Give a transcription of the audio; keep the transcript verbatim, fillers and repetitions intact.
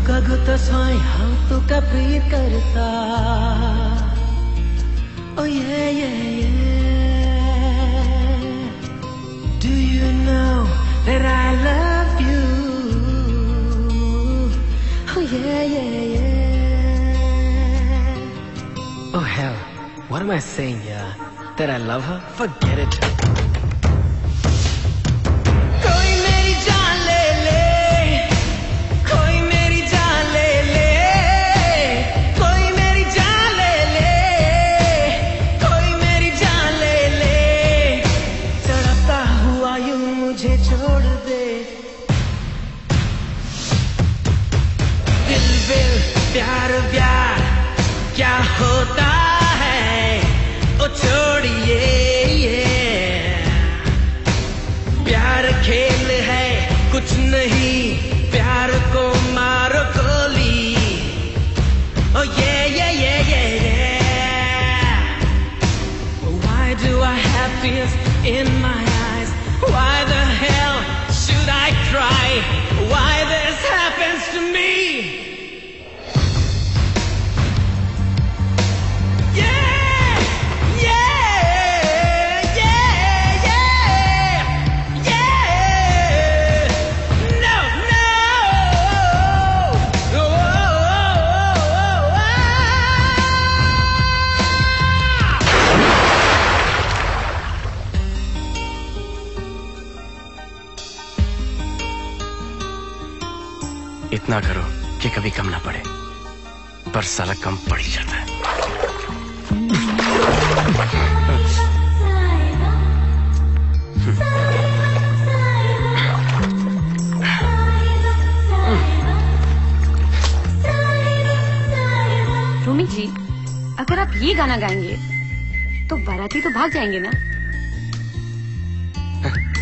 Suka-guta soy how kapri karta. Oh yeah, yeah, yeah. Do you know that I love you? Oh yeah, yeah, yeah. Oh hell, what am I saying here? That I love her? Forget it. छोड़ दे दिल will प्यार प्यार क्या होता है ओ छोड़िए ये प्यार खेल है कुछ नहीं प्यार को मारो गोली ओ ये ये ये ये ये Why do I have tears in my eyes? Why the hell should I cry? Why this happens to me? Yeah, yeah, yeah, yeah, yeah. No, no. Oh, oh, oh, oh, इतना करो कि कभी कम ना पड़े, पर साला कम पड़ ही जाता है। रोमी जी, अगर आप ये गाना गाएंगे तो बाराती तो भाग जाएंगे ना?